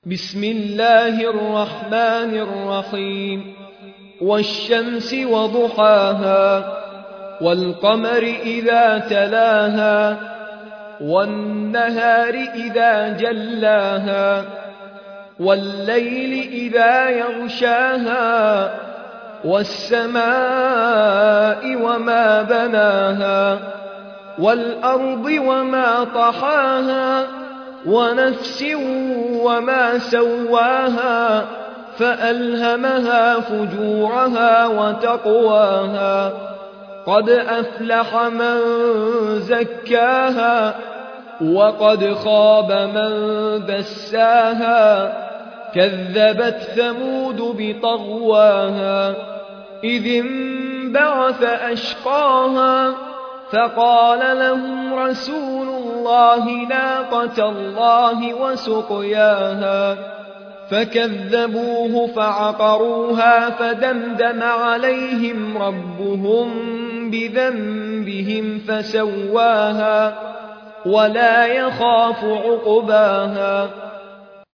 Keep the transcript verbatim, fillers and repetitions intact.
بسم الله الرحمن الرحيم والشمس وضحاها والقمر إذا تلاها والنهار إذا جلاها والليل إذا يغشاها والسماء وما بناها والأرض وما طحاها ونفس وما سواها فألهمها فجورها وتقواها قد أفلح من زكاها وقد خاب من دساها كذبت ثمود بطغواها إذ انبعث أشقاها فقال لهم رسول الله ناقة الله وسقياها فكذبوه فعقروها فدمدم عليهم ربهم بذنبهم فسواها ولا يخاف عقباها